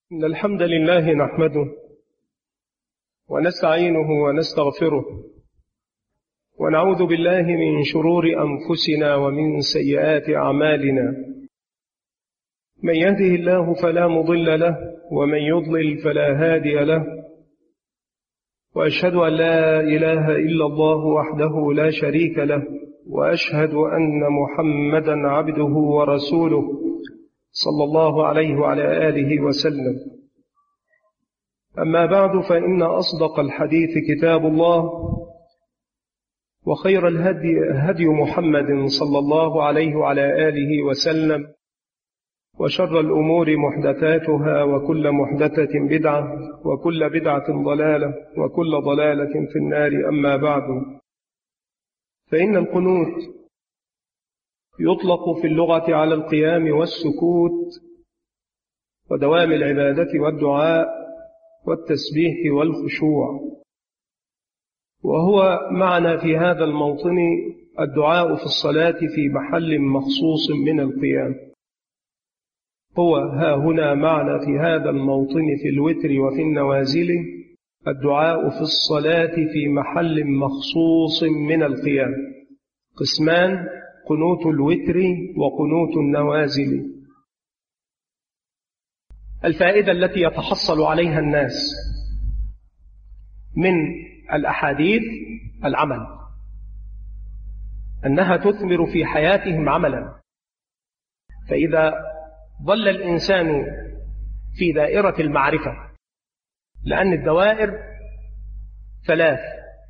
إن الحمد لله نحمده ونستعينه ونستغفره ونعوذ بالله من شرور أنفسنا ومن سيئات أعمالنا. من يهده الله فلا مضل له ومن يضلل فلا هادي له، وأشهد أن لا إله إلا الله وحده لا شريك له، وأشهد أن محمدا عبده ورسوله صلى الله عليه وعلى آله وسلم. أما بعد، فإن أصدق الحديث كتاب الله، وخير الهدي هدي محمد صلى الله عليه وعلى آله وسلم، وشر الأمور محدثاتها، وكل محدثة بدعة، وكل بدعة ضلالة، وكل ضلالة في النار. أما بعد، فإن القنوت يطلق في اللغة على القيام والسكوت ودوام العبادة والدعاء والتسبيح والخشوع، وهو معنى في هذا الموطن الدعاء في الصلاة في محل مخصوص من القيام. هو ها هنا معنى في هذا الموطن في الوتر وفي النوازل الدعاء في الصلاة في محل مخصوص من القيام. قسمان: قنوت الوتر وقنوت النوازل. الفائدة التي يتحصل عليها الناس من الأحاديث العمل، أنها تثمر في حياتهم عملا. فإذا ظل الإنسان في دائرة المعرفة، لأن الدوائر ثلاث،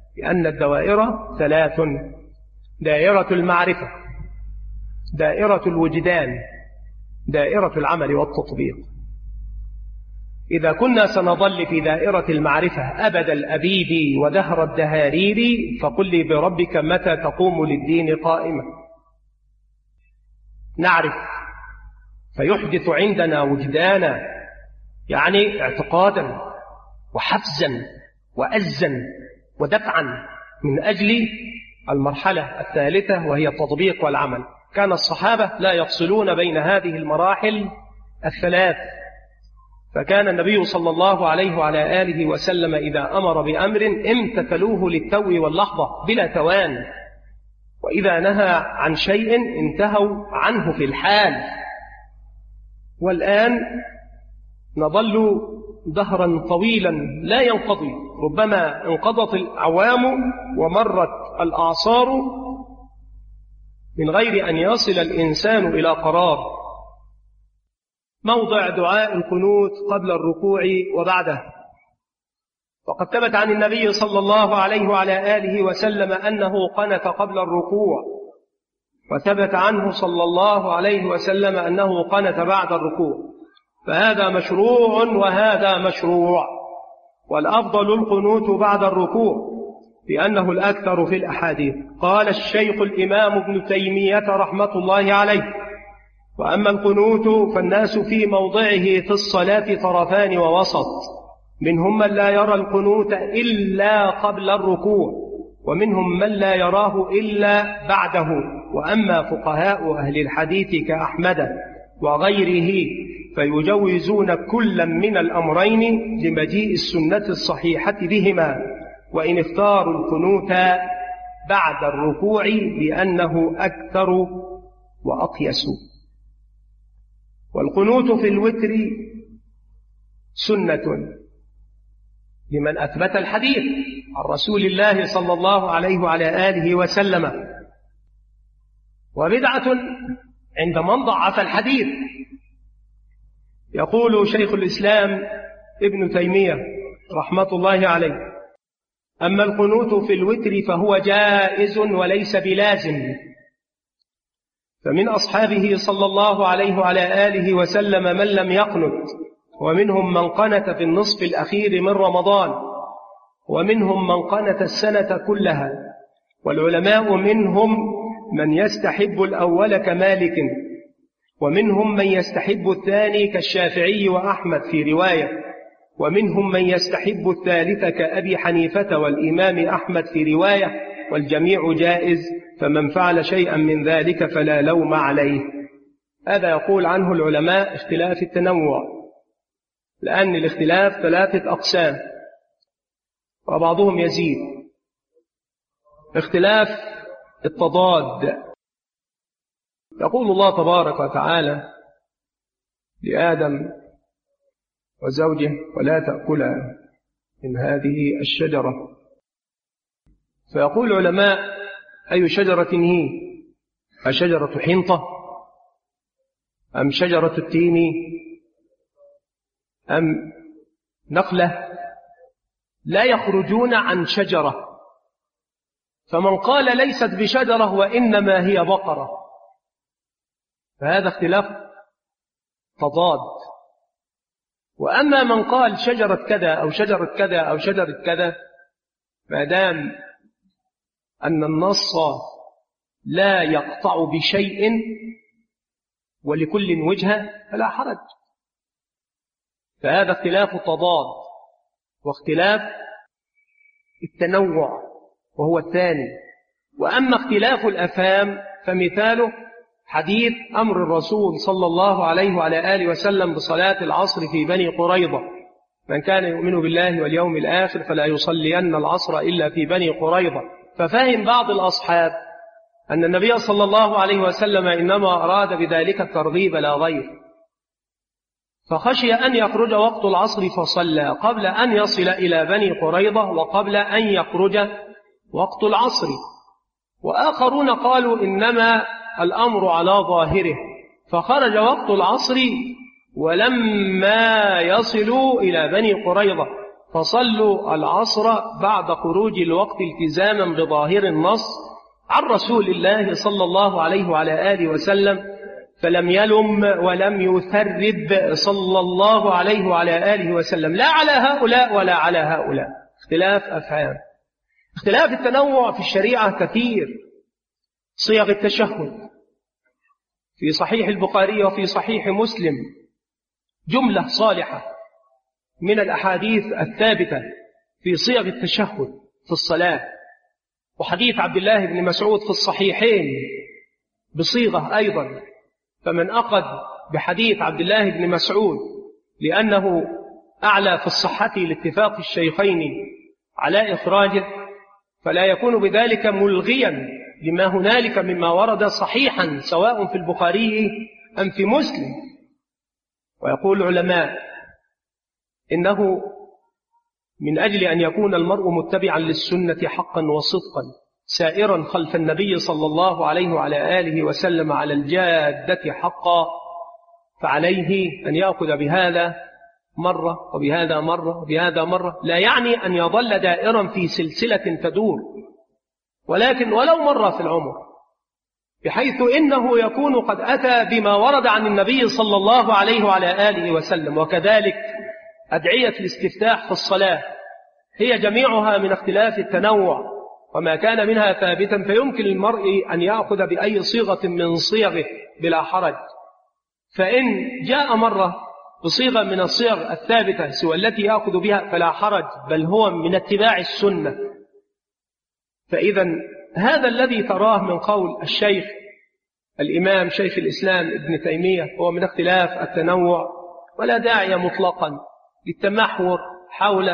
دائرة المعرفة، دائرة الوجدان، دائرة العمل والتطبيق. إذا كنا سنظل في دائرة المعرفة أبد الأبيد ودهر الدهارير، فقل لي بربك متى تقوم للدين قائمة. نعرف فيحدث عندنا وجدانا، يعني اعتقادا وحفزا وأزا ودفعا من أجل المرحلة الثالثة، وهي التطبيق والعمل. كان الصحابة لا يفصلون بين هذه المراحل الثلاث، فكان النبي صلى الله عليه وعلى آله وسلم إذا أمر بأمر امتثلوه للتو واللحظة بلا توان، وإذا نهى عن شيء انتهوا عنه في الحال. والآن نظل دهرا طويلا لا ينقضي، ربما انقضت الأعوام ومرت الأعصار من غير أن يصل الإنسان إلى قرار. موضع دعاء القنوت قبل الركوع وبعده. وقد ثبت عن النبي صلى الله عليه وعلى آله وسلم أنه قنت قبل الركوع، وثبت عنه صلى الله عليه وسلم أنه قنت بعد الركوع، فهذا مشروع وهذا مشروع، والأفضل القنوت بعد الركوع لأنه الأكثر في الأحاديث. قال الشيخ الإمام ابن تيمية رحمة الله عليه: وأما القنوت فالناس في موضعه في الصلاة طرفان ووسط، منهم من لا يرى القنوت إلا قبل الركوع، ومنهم من لا يراه إلا بعده. وأما فقهاء أهل الحديث كأحمد وغيره فيجوزون كلا من الأمرين لمجيء السنة الصحيحة بهما، وإن اختاروا القنوت بعد الركوع لأنه أكثر وأقيس. والقنوت في الوتر سنة لمن أثبت الحديث عن رسول الله صلى الله عليه وعلى آله وسلم، وبدعة عند من ضعف الحديث. يقول شيخ الإسلام ابن تيمية رحمة الله عليه: أما القنوت في الوتر فهو جائز وليس بلازم. فمن أصحابه صلى الله عليه وعلى آله وسلم من لم يقنت، ومنهم من قنت في النصف الأخير من رمضان، ومنهم من قنت السنة كلها. والعلماء منهم من يستحب الأول كمالك، ومنهم من يستحب الثاني كالشافعي وأحمد في رواية، ومنهم من يستحب الثالث كأبي حنيفة والإمام أحمد في رواية، والجميع جائز، فمن فعل شيئا من ذلك فلا لوم عليه. هذا يقول عنه العلماء اختلاف التنوع. لأن الاختلاف 3 أقسام وبعضهم يزيد. اختلاف التضاد، يقول الله تبارك وتعالى لآدم وزوجه: ولا تأكلا من هذه الشجرة. فيقول العلماء: أي شجرة هي؟ أشجرة حنطة أم شجرة التين أم نخلة؟ لا يخرجون عن شجرة. فمن قال ليست بشجرة وإنما هي بقرة فهذا اختلاف تضاد. وأما من قال شجرة كذا أو شجرة كذا أو شجرة كذا، ما دام أن النص لا يقطع بشيء ولكل وجهة فلا حرج. فهذا اختلاف التضاد. واختلاف التنوع وهو الثاني. وأما اختلاف الأفهام فمثاله حديث أمر الرسول صلى الله عليه وعلى آله وسلم بصلاة العصر في بني قريظة: من كان يؤمن بالله واليوم الآخر فلا يصلين العصر إلا في بني قريظة. ففهم بعض الأصحاب أن النبي صلى الله عليه وسلم إنما أراد بذلك الترغيب لا غير، فخشي أن يخرج وقت العصر فصلى قبل أن يصل إلى بني قريظة وقبل أن يخرج وقت العصر. وآخرون قالوا إنما الأمر على ظاهره، فخرج وقت العصر ولما يصلوا إلى بني قريظة فصلوا العصر بعد خروج الوقت التزاما بظاهر النص عن رسول الله صلى الله عليه وعلى آله وسلم، فلم يلم ولم يثرب صلى الله عليه وعلى آله وسلم لا على هؤلاء ولا على هؤلاء. اختلاف أفهام. اختلاف التنوع في الشريعة كثير. صيغ التشهد في صحيح البخاري وفي صحيح مسلم جملة صالحة من الأحاديث الثابتة في صيغ التشهد في الصلاة، وحديث عبد الله بن مسعود في الصحيحين بصيغة أيضا. فمن أخذ بحديث عبد الله بن مسعود لأنه أعلى في الصحة لاتفاق الشيخين على إخراجه فلا يكون بذلك ملغيا لما هنالك مما ورد صحيحا سواء في البخاري أم في مسلم. ويقول العلماء إنه من أجل أن يكون المرء متبعا للسنة حقا وصدقا سائرا خلف النبي صلى الله عليه وعلى آله وسلم على الجادة حقا، فعليه أن يأخذ بهذا مرة وبهذا مرة وبهذا مرة، لا يعني أن يظل دائرا في سلسلة تدور، ولكن ولو مرة في العمر، بحيث إنه يكون قد أتى بما ورد عن النبي صلى الله عليه وعلى آله وسلم. وكذلك أدعية الاستفتاح في الصلاة هي جميعها من اختلاف التنوع، وما كان منها ثابتا فيمكن للمرء أن يأخذ بأي صيغة من صيغه بلا حرج. فإن جاء مرة بصيغة من الصيغ الثابتة سوى التي يأخذ بها فلا حرج، بل هو من اتباع السنة. فإذا هذا الذي تراه من قول الشيخ الإمام شيخ الإسلام ابن تيمية هو من اختلاف التنوع، ولا داعي مطلقا للتمحور حول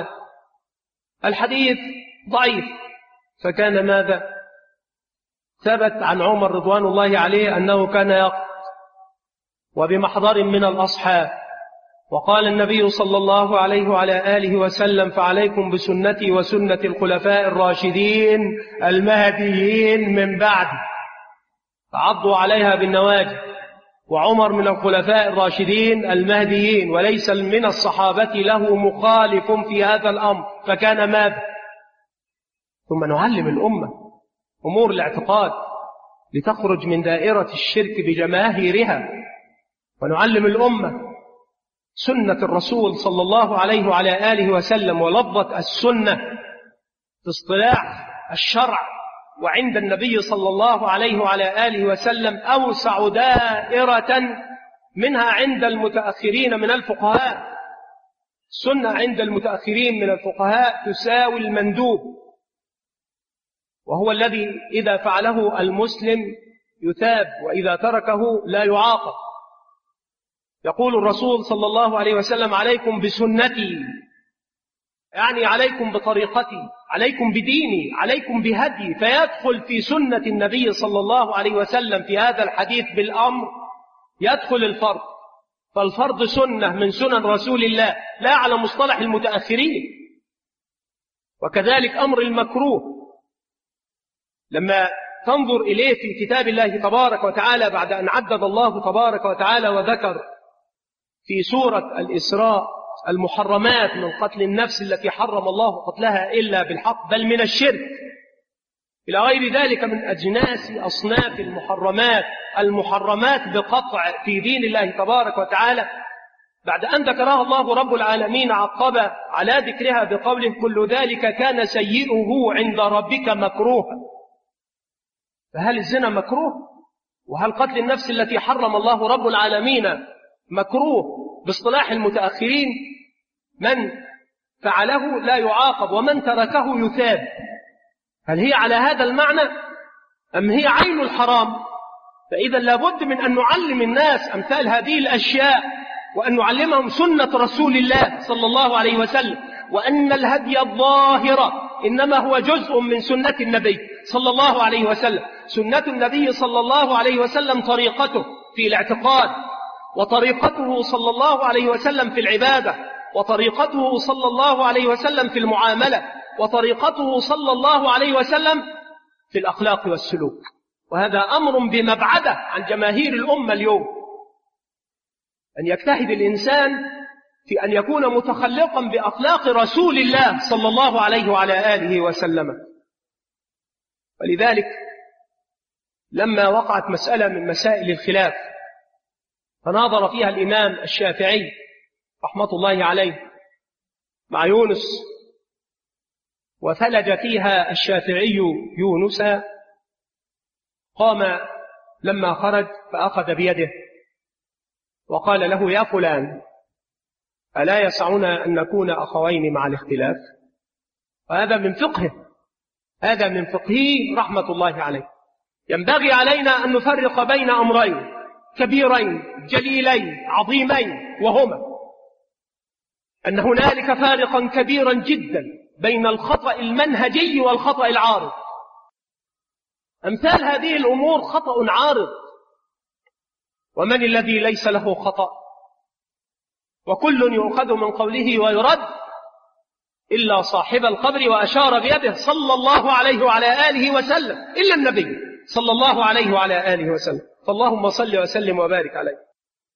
الحديث ضعيف. فكان ماذا؟ ثبت عن عمر رضوان الله عليه أنه كان يقف وبمحضر من الأصحاب، وقال النبي صلى الله عليه وعلى آله وسلم: فعليكم بسنتي وسنة الخلفاء الراشدين المهديين من بعد، فعضوا عليها بالنواجذ. وعمر من الخلفاء الراشدين المهديين وليس من الصحابة له مخالف في هذا الأمر، فكان ماذا؟ ثم نعلم الأمة أمور الاعتقاد لتخرج من دائرة الشرك بجماهيرها، ونعلم الأمة سنة الرسول صلى الله عليه وعلى آله وسلم. ولفظة السنة في اصطلاح الشرع وعند النبي صلى الله عليه وعلى آله وسلم أوسع دائرة منها عند المتأخرين من الفقهاء. السنة عند المتأخرين من الفقهاء تساوي المندوب، وهو الذي إذا فعله المسلم يثاب وإذا تركه لا يعاقب. يقول الرسول صلى الله عليه وسلم: عليكم بسنتي، يعني عليكم بطريقتي، عليكم بديني، عليكم بهدي. فيدخل في سنة النبي صلى الله عليه وسلم في هذا الحديث بالأمر يدخل الفرض، فالفرض سنة من سنن رسول الله لا على مصطلح المتأخرين. وكذلك أمر المكروه لما تنظر إليه في كتاب الله تبارك وتعالى بعد أن عدد الله تبارك وتعالى وذكر في سورة الإسراء المحرمات من قتل النفس التي حرم الله قتلها إلا بالحق، بل من الشرك إلى غير ذلك من أجناس أصناف المحرمات بقطع في دين الله تبارك وتعالى، بعد أن ذكرها الله رب العالمين عقب على ذكرها بقوله: كل ذلك كان سيئه عند ربك مكروها. فهل الزنا مكروه؟ وهل قتل النفس التي حرم الله رب العالمين مكروه باصطلاح المتأخرين؟ من فعله لا يعاقب ومن تركه يثاب. هل هي على هذا المعنى أم هي عين الحرام؟ فإذا لابد من أن نعلم الناس أمثال هذه الأشياء، وأن نعلمهم سنة رسول الله صلى الله عليه وسلم، وأن الهدي الظاهر إنما هو جزء من سنة النبي صلى الله عليه وسلم. سنة النبي صلى الله عليه وسلم طريقته في الاعتقاد، وطريقته صلى الله عليه وسلم في العبادة، وطريقته صلى الله عليه وسلم في المعاملة، وطريقته صلى الله عليه وسلم في الأخلاق والسلوك. وهذا أمر بمبعده عن جماهير الأمة اليوم، أن يجتهد الإنسان في أن يكون متخلقا بأخلاق رسول الله صلى الله عليه وعلى آله وسلم. ولذلك لما وقعت مسألة من مسائل الخلاف فناظر فيها الإمام الشافعي رحمة الله عليه مع يونس، وثلج فيها الشافعي يونس، قام لما خرج فأخذ بيده وقال له: يا فلان، ألا يسعنا أن نكون أخوين مع الاختلاف؟ وهذا من فقهه، هذا من فقهه رحمة الله عليه. ينبغي علينا أن نفرق بين أمرين كبيرين جليلين عظيمين، وهما أن هنالك فارقا كبيرا جدا بين الخطأ المنهجي والخطأ العارض. أمثال هذه الأمور خطأ عارض، ومن الذي ليس له خطأ؟ وكل يؤخذ من قوله ويرد إلا صاحب القبر، وأشار بيده صلى الله عليه وعلى آله وسلم، إلا النبي صلى الله عليه وعلى آله وسلم. فاللهم صل وسلم وبارك عليه.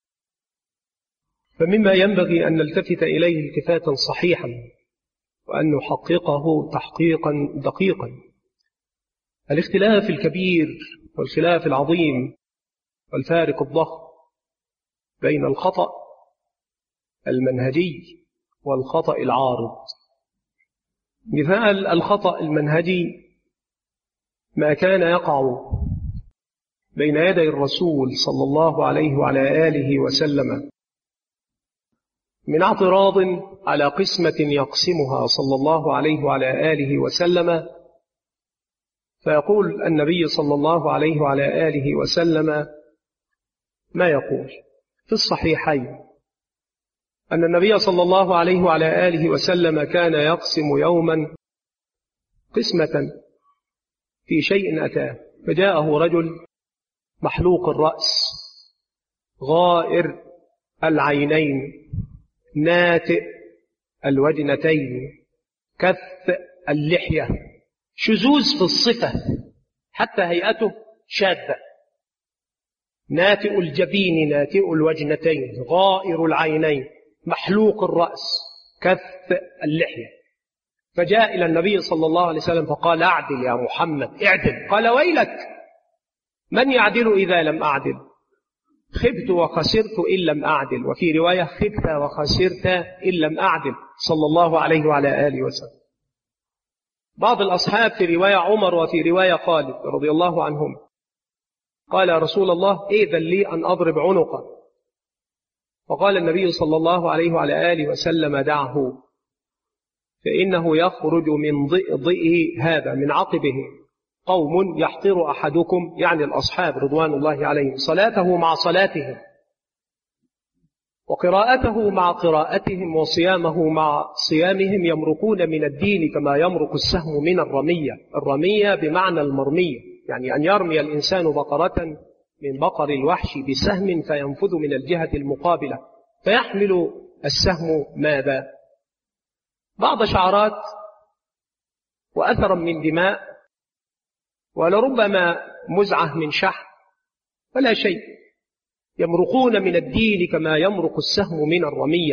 فمما ينبغي أن نلتفت إليه التفاتا صحيحا، وأن نحققه تحقيقا دقيقا، الاختلاف الكبير والخلاف العظيم والفارق الضخم بين الخطأ المنهجي والخطأ العارض. مثال الخطأ المنهجي ما كان يقع بين يدي الرسول صلى الله عليه وعلى آله وسلم من اعتراض على قسمة يقسمها صلى الله عليه وعلى آله وسلم، فيقول النبي صلى الله عليه وعلى آله وسلم ما يقول في الصحيحين أن النبي صلى الله عليه وعلى آله وسلم كان يقسم يوما قسمة في شيء أتاه، فجاءه رجل محلوق الرأس غائر العينين ناتئ الوجنتين كث اللحية، شذوذ في الصفة حتى هيئته شاذة، ناتئ الجبين ناتئ الوجنتين غائر العينين محلوق الرأس كث اللحية. فجاء إلى النبي صلى الله عليه وسلم فقال: أعدل يا محمد، اعدل. قال: ويلك، من يعدل إذا لم أعدل؟ خبت وخسرت إن لم أعدل، وفي رواية خبت وخسرت إن لم أعدل، صلى الله عليه وعلى آله وسلم. بعض الأصحاب في رواية عمر وفي رواية خالد رضي الله عنهم قال: يا رسول الله، إذن لي أن أضرب عنقه. فقال النبي صلى الله عليه وعلى آله وسلم: دعه، فإنه يخرج من ضئه هذا من عقبه قوم يحقر أحدكم، يعني الأصحاب رضوان الله عليهم، صلاته مع صلاتهم، وقراءته مع قراءتهم وصيامه مع صيامهم يمرقون من الدين كما يمرق السهم من الرمية. الرمية بمعنى المرمية، يعني أن يرمي الإنسان بقرة من بقر الوحش بسهم فينفذ من الجهة المقابلة فيحمل السهم ماذا؟ بعض شعرات وأثرا من دماء، ولربما مزعة من شحم، ولا شيء. يمرقون من الدين كما يمرق السهم من الرمية.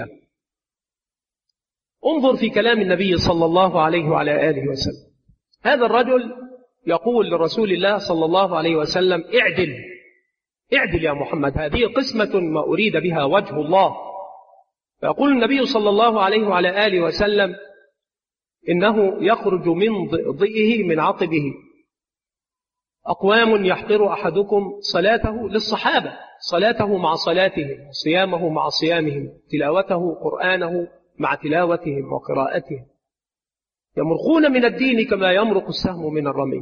انظر في كلام النبي صلى الله عليه وعلى آله وسلم. هذا الرجل يقول لرسول الله صلى الله عليه وسلم: اعدل يا محمد، هذه قسمة ما أريد بها وجه الله. فيقول النبي صلى الله عليه وعلى آله وسلم: إنه يخرج من ضئه من عقبه أقوام يحقر أحدكم صلاته للصحابة، صلاته مع صلاتهم، صيامه مع صيامهم، تلاوته قرآنه مع تلاوتهم وقراءتهم. يمرقون من الدين كما يمرق السهم من الرمي.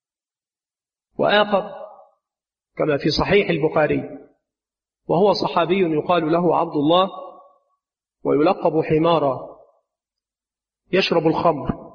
وآخر كما في صحيح البخاري، وهو صحابي يقال له عبد الله ويلقب حمارا، يشرب الخمر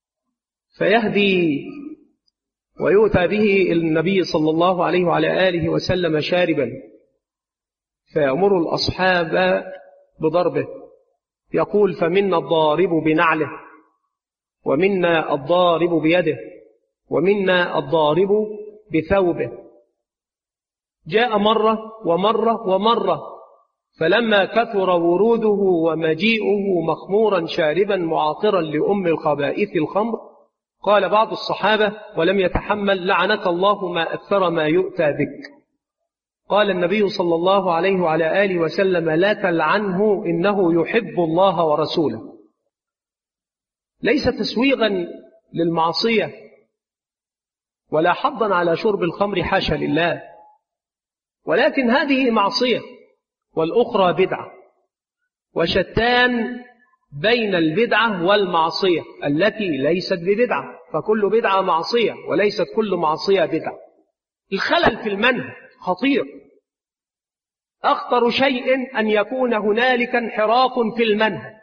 فيهدي ويؤتى به إلى النبي صلى الله عليه وعلى آله وسلم شاربا، فيأمر الأصحاب بضربه، يقول: فمنا الضارب بنعله، ومنا الضارب بيده، ومنا الضارب بثوبه. جاء مرة ومرة ومرة، فلما كثر وروده ومجيئه مخمورا شاربا معاطرا لأم الخبائث الخمر، قال بعض الصحابة ولم يتحمل: لعنك الله ما أكثر ما يؤتى بك. قال النبي صلى الله عليه وعلى آله وسلم: لا تلعنه، إنه يحب الله ورسوله. ليس تسويغا للمعصية ولا حضا على شرب الخمر، حاشا لله، ولكن هذه معصية والأخرى بدعة، وشتان بين البدعة والمعصية التي ليست ببدعة، فكل بدعة معصية وليست كل معصية بدعة. الخلل في المنهج خطير. أخطر شيء أن يكون هنالك انحراف في المنهج.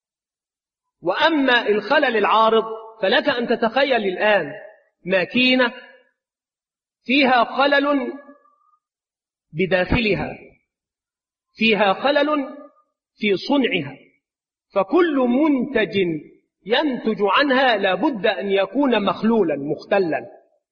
وأما الخلل العارض فلك أن تتخيل الآن ماكينة فيها خلل بداخلها، فيها خلل في صنعها، فكل منتج ينتج عنها لابد أن يكون مخلولا مختلا.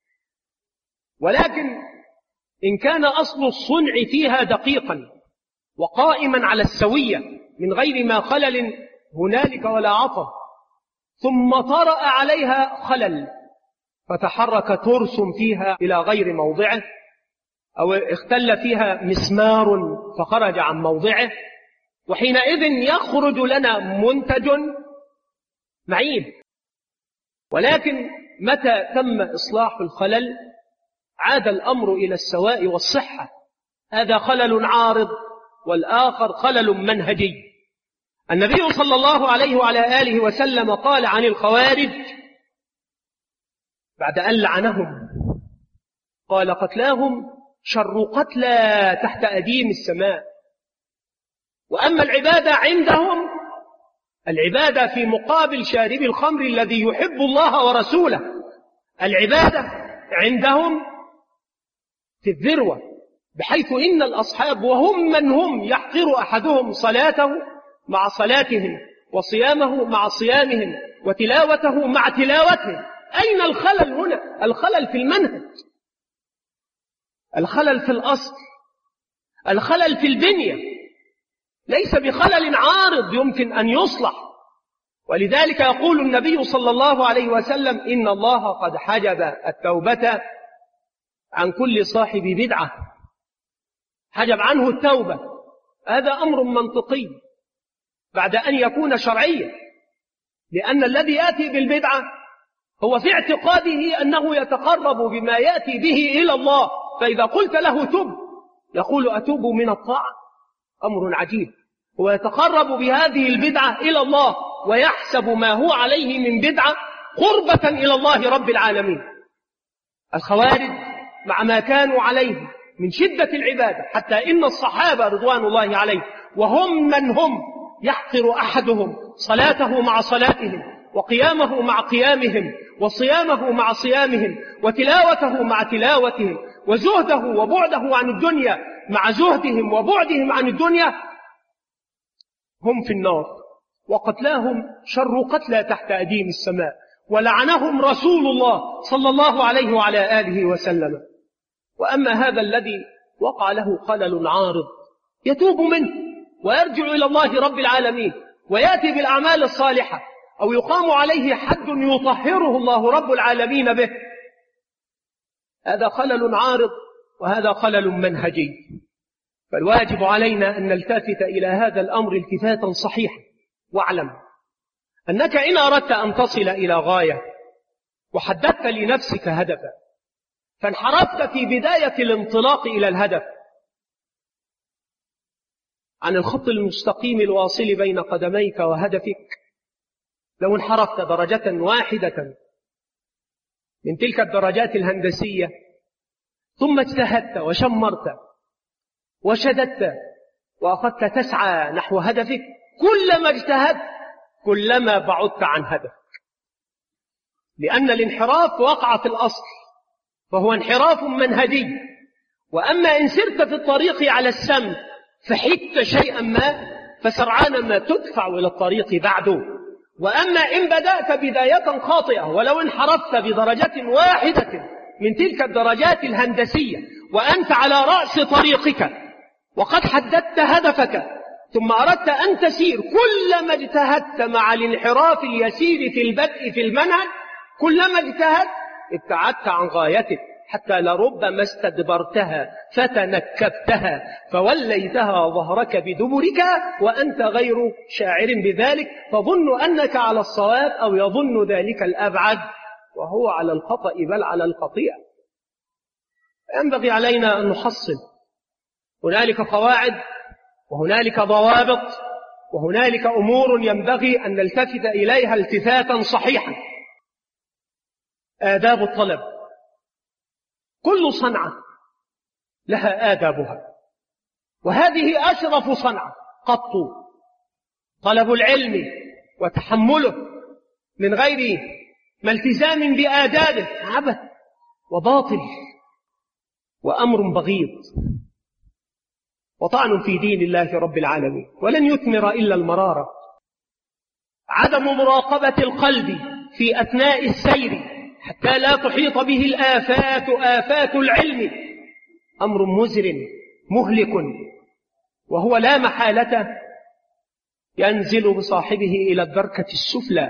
ولكن إن كان أصل الصنع فيها دقيقا وقائما على السوية من غير ما خلل هنالك ولا عطب، ثم طرأ عليها خلل فتحرك ترس فيها إلى غير موضعه، أو اختل فيها مسمار فخرج عن موضعه، وحينئذ يخرج لنا منتج معيب. ولكن متى تم إصلاح الخلل عاد الأمر إلى السواء والصحة. هذا خلل عارض والآخر خلل منهجي. النبي صلى الله عليه وعلى آله وسلم قال عن الخوارج بعد أن لعنهم، قال: قتلاهم شر قتلى تحت أديم السماء. وأما العبادة عندهم، العبادة في مقابل شارب الخمر الذي يحب الله ورسوله، العبادة عندهم في الذروة، بحيث إن الأصحاب وهم من هم يحقر أحدهم صلاته مع صلاتهم، وصيامه مع صيامهم، وتلاوته مع تلاوتهم. أين الخلل هنا؟ الخلل في المنهج، الخلل في الأصل، الخلل في البنية، ليس بخلل عارض يمكن أن يصلح. ولذلك يقول النبي صلى الله عليه وسلم: إن الله قد حجب التوبة عن كل صاحب بدعة، حجب عنه التوبة. هذا أمر منطقي بعد أن يكون شرعيا، لأن الذي يأتي بالبدعة هو في اعتقاده أنه يتقرب بما يأتي به إلى الله، فإذا قلت له تب يقول: أتوب من الطاعة؟ أمر عجيب. هو يتقرب بهذه البدعة إلى الله ويحسب ما هو عليه من بدعة قربة إلى الله رب العالمين. الخوارج مع ما كانوا عليه من شدة العبادة، حتى إن الصحابة رضوان الله عليه وهم من هم يحقر أحدهم صلاته مع صلاتهم، وقيامه مع قيامهم، وصيامه مع صيامهم، وتلاوته مع تلاوتهم، وزهده وبعده عن الدنيا مع زهدهم وبعدهم عن الدنيا، هم في النار، وقتلاهم شر قتلى تحت أديم السماء، ولعنهم رسول الله صلى الله عليه وعلى آله وسلم. وأما هذا الذي وقع له خلل عارض يتوب منه ويرجع إلى الله رب العالمين ويأتي بالأعمال الصالحة، أو يقام عليه حد يطهره الله رب العالمين به، هذا خلل عارض وهذا خلل منهجي. فالواجب علينا أن نلتفت إلى هذا الأمر التفاتا صحيحا، واعلم أنك إن أردت أن تصل إلى غاية وحددت لنفسك هدفا، فانحرفت في بداية الانطلاق إلى الهدف عن الخط المستقيم الواصل بين قدميك وهدفك، لو انحرفت درجة واحدة من تلك الدرجات الهندسية ثم اجتهدت وشمرت وشددت وأخذت تسعى نحو هدفك، كلما اجتهدت كلما بعدت عن هدفك، لأن الانحراف وقع في الأصل فهو انحراف منهجي. وأما إن سرت في الطريق على السمت فحدت شيئا ما فسرعان ما تدفع إلى الطريق بعده. وأما إن بدأت بداية خاطئة ولو انحرفت بدرجة واحدة من تلك الدرجات الهندسية وأنت على رأس طريقك وقد حددت هدفك ثم أردت أن تسير، كلما اجتهدت مع الانحراف اليسير في البدء في المنهج كلما اجتهدت ابتعدت عن غايتك، حتى لربما استدبرتها فتنكبتها فوليتها ظهرك بدبرك وأنت غير شاعر بذلك، تظن أنك على الصواب أو يظن ذلك الأبعد وهو على الخطأ بل على الخطيئة. ينبغي علينا أن نحصل، هنالك قواعد وهنالك ضوابط وهنالك أمور ينبغي أن نلتفت إليها التفاتا صحيحا. آداب الطلب، كل صنعة لها آدابها، وهذه أشرف صنعة قط، طلب العلم وتحمله من غير ما التزام بآدابه عبث وباطل وأمر بغيض وطعن في دين الله رب العالمين، ولن يثمر إلا المرارة. عدم مراقبة القلب في أثناء السير حتى لا تحيط به الآفات آفات العلم أمر مزر مهلك، وهو لا محالة ينزل بصاحبه إلى الدركة السفلى.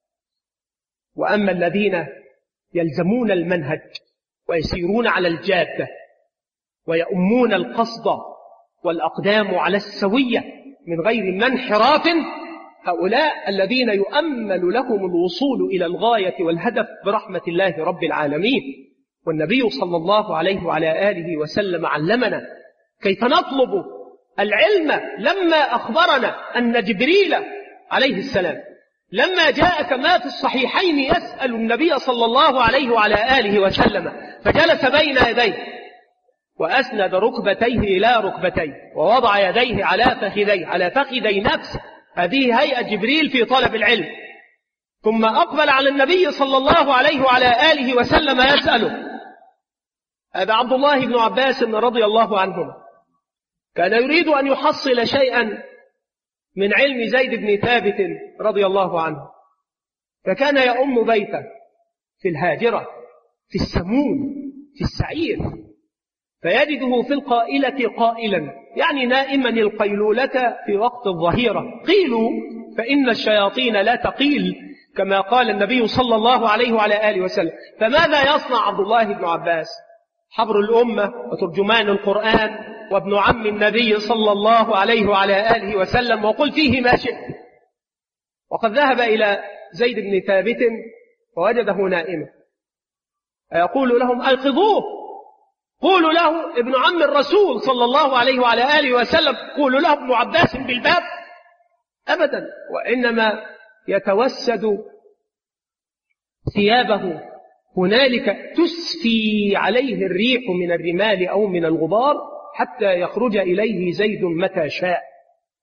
وأما الذين يلزمون المنهج ويسيرون على الجادة ويؤمون القصد والأقدام على السوية من غير منحراف، هؤلاء الذين يؤمل لهم الوصول إلى الغاية والهدف برحمة الله رب العالمين. والنبي صلى الله عليه وعلى آله وسلم علمنا كيف نطلب العلم لما أخبرنا أن جبريل عليه السلام لما جاء كما في الصحيحين يسأل النبي صلى الله عليه وعلى آله وسلم فجلس بين يديه وأسند ركبتيه إلى ركبتيه ووضع يديه على فخذي نفسه، هذه هيئة جبريل في طلب العلم. ثم أقبل على النبي صلى الله عليه وعلى آله وسلم يسأله. هذا عبد الله بن عباس رضي الله عنهما كان يريد أن يحصل شيئا من علم زيد بن ثابت رضي الله عنه، فكان يؤم بيته في الهاجرة في السمون في السعير، فيجده في القائلة قائلا، يعني نائما القيلولة في وقت الظهيرة. قيلوا فإن الشياطين لا تقيل كما قال النبي صلى الله عليه وعلى آله وسلم. فماذا يصنع عبد الله بن عباس حبر الأمة وترجمان القرآن وابن عم النبي صلى الله عليه وعلى آله وسلم، وقل فيه ما شئت؟ وقد ذهب إلى زيد بن ثابت ووجده نائما، يقول لهم أيقظوه، قولوا له ابن عم الرسول صلى الله عليه وعلى آله وسلم، قولوا له ابن عباس بالباب. أبدا، وإنما يتوسد ثيابه هنالك تسفي عليه الريح من الرمال أو من الغبار حتى يخرج إليه زيد متى شاء.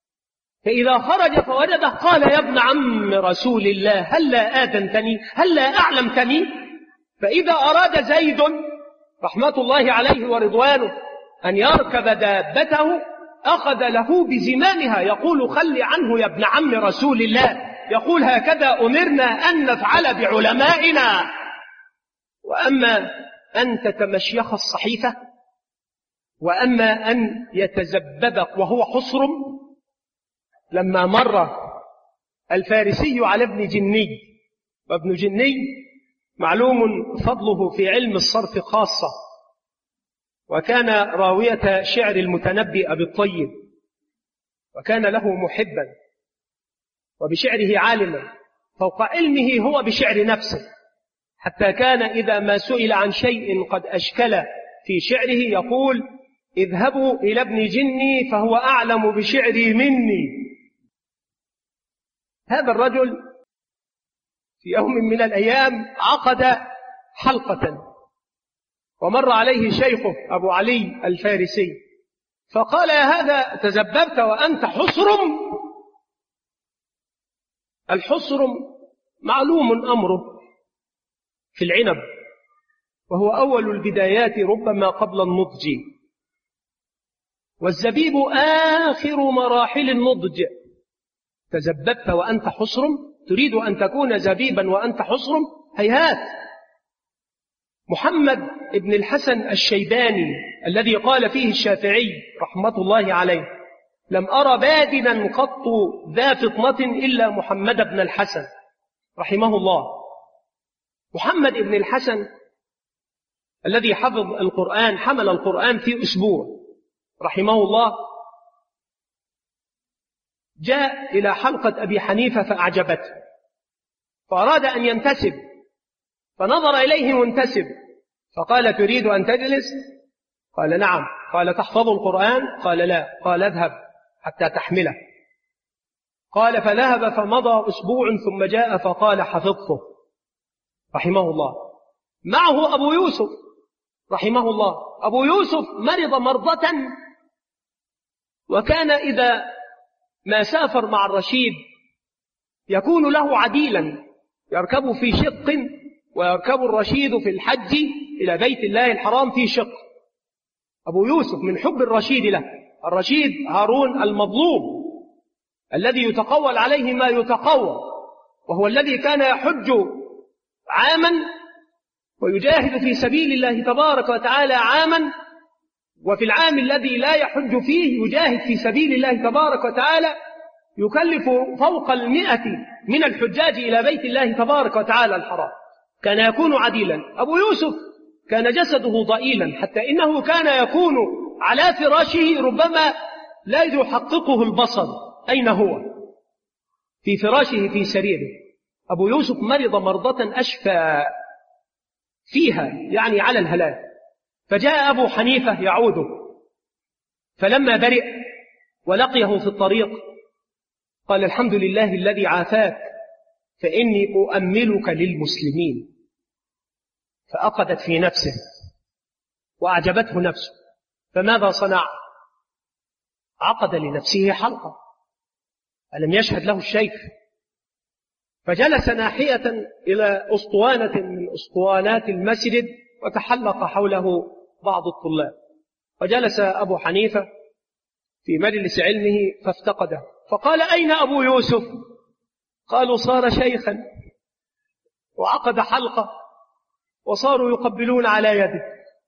فإذا خرج فوجده قال يا ابن عم رسول الله هلا آذنتني هلا أعلمتني. فإذا أراد زيد رحمة الله عليه ورضوانه أن يركب دابته أخذ له بزمامها يقول خل عنه يا ابن عم رسول الله، يقول هكذا أمرنا أن نفعل بعلمائنا. وأما أن تتمشيخ الصحيفة، وأما أن يتزببك وهو حصر. لما مر الفارسي على ابن جني، وابن جني معلوم فضله في علم الصرف خاصة، وكان راوية شعر المتنبي أبي الطيب، وكان له محبا وبشعره عالما فوق علمه هو بشعر نفسه، حتى كان إذا ما سئل عن شيء قد أشكل في شعره يقول اذهبوا إلى ابن جني فهو أعلم بشعري مني. هذا الرجل في يوم من الأيام عقد حلقة، ومر عليه شيخه أبو علي الفارسي فقال يا هذا تزببت وأنت حصرم. الحصرم معلوم أمره في العنب، وهو أول البدايات ربما قبل النضج، والزبيب آخر مراحل النضج. تزببت وأنت حصرم، تريد أن تكون زبيبا وأنت حصرم؟ هيهات. محمد بن الحسن الشيباني الذي قال فيه الشافعي رحمة الله عليه لم أرى بادنا قط ذا فطنة إلا محمد بن الحسن رحمه الله. محمد بن الحسن الذي حفظ القرآن حمل القرآن في أسبوع رحمه الله، جاء إلى حلقة أبي حنيفة فأعجبته فأراد أن ينتسب، فنظر إليه منتسب فقال تريد أن تجلس؟ قال نعم. قال تحفظ القرآن؟ قال لا. قال اذهب حتى تحمله. قال فذهب فمضى أسبوع ثم جاء فقال حفظته رحمه الله. معه أبو يوسف رحمه الله. أبو يوسف مرض مرضة، وكان إذا ما سافر مع الرشيد يكون له عديلا يركب في شق، ويركب الرشيد في الحج إلى بيت الله الحرام في شق. أبو يوسف من حب الرشيد له، الرشيد هارون المظلوم الذي يتقول عليه ما يتقوى، وهو الذي كان يحج عاما ويجاهد في سبيل الله تبارك وتعالى عاما، وفي العام الذي لا يحج فيه يجاهد في سبيل الله تبارك وتعالى، يكلف فوق 100 من الحجاج إلى بيت الله تبارك وتعالى الحرام. كان يكون عديلا. أبو يوسف كان جسده ضئيلا حتى إنه كان يكون على فراشه ربما لا يحققه البصر أين هو، في فراشه في سريره. أبو يوسف مرض مرضة أشفى فيها يعني على الهلاك، فجاء أبو حنيفة يعوده، فلما برئ ولقيه في الطريق قال الحمد لله الذي عافاك فإني أؤملك للمسلمين. فأخذت في نفسه وأعجبته نفسه، فماذا صنع؟ عقد لنفسه حلقة، ألم يشهد له الشيخ؟ فجلس ناحية إلى أسطوانة من أسطوانات المسجد وتحلق حوله بعض الطلاب، وجلس أبو حنيفة في مجلس علمه فافتقده، فقال أين أبو يوسف؟ قالوا صار شيخا وعقد حلقة وصاروا يقبلون على يده.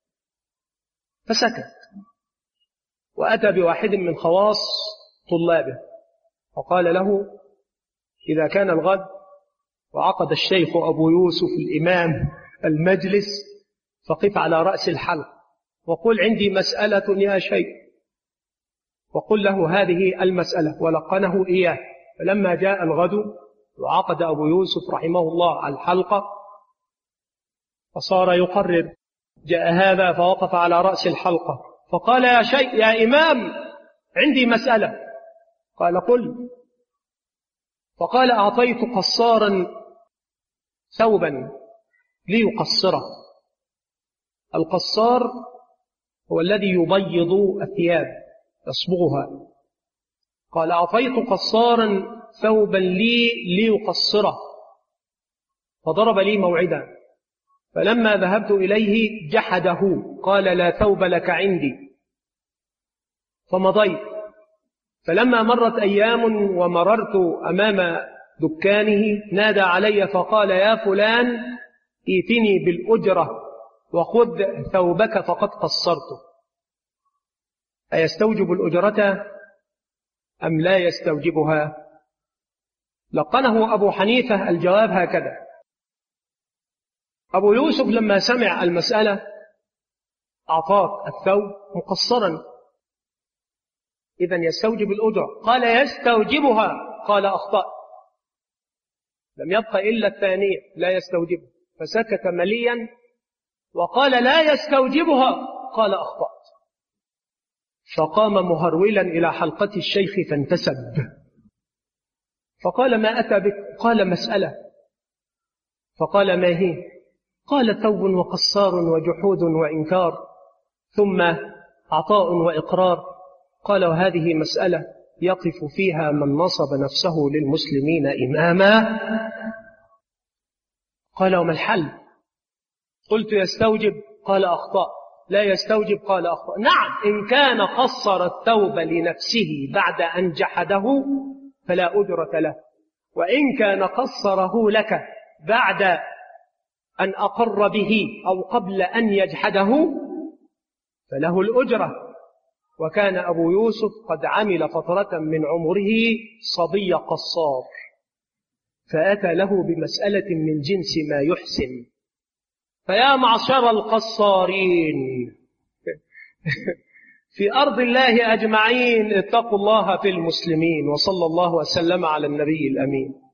فسكت وأتى بواحد من خواص طلابه وقال له إذا كان الغد وعقد الشيخ أبو يوسف الإمام المجلس فقف على رأس الحلق وقل عندي مسألة يا شيخ، وقل له هذه المسألة، ولقنه إياه. فلما جاء الغد وعقد أبو يوسف رحمه الله الحلقة فصار يقرر، جاء هذا فوقف على رأس الحلقة فقال يا شيخ يا إمام عندي مسألة. قال قل. فقال أعطيت قصارا ثوبا ليقصره. القصار هو الذي يبيض الثياب يصبغها. قال أعطيت قصارا ثوبا لي ليقصره، فضرب لي موعدا، فلما ذهبت إليه جحده، قال لا ثوب لك عندي، فمضيت. فلما مرت أيام ومررت أمام دكانه نادى علي فقال يا فلان ائتني بالأجرة وخذ ثوبك فقد قصرته. أيستوجب الأجرة أم لا يستوجبها؟ لقنه أبو حنيفة الجواب هكذا: أبو يوسف لما سمع المسألة أعطاك الثوب مقصرا، إذن يستوجب الأجرة. قال يستوجبها، قال أخطأت. لم يبق إلا الثانية لا يستوجبها، فسكت مليا وقال لا يستوجبها، قال أخطأت. فقام مهرولا إلى حلقة الشيخ فانتسب، فقال ما أتى بك؟ قال مسألة. فقال ما هي؟ قال ثوب وقصار وجحود وإنكار ثم عطاء وإقرار. قال وهذه مسألة يقف فيها من نصب نفسه للمسلمين إماما. قال وما الحل؟ قلت يستوجب، قال أخطأ. لا يستوجب، قال أخطأ. نعم، إن كان قصر الثوب لنفسه بعد أن جحده فلا أجرة له، وإن كان قصره لك بعد أن أقر به أو قبل أن يجحده فله الأجرة. وكان أبو يوسف قد عمل فترة من عمره صبي قصار، فأتى له بمسألة من جنس ما يحسن. فيا معشر القصارين في أرض الله أجمعين اتقوا الله في المسلمين، وصلى الله وسلم على النبي الأمين.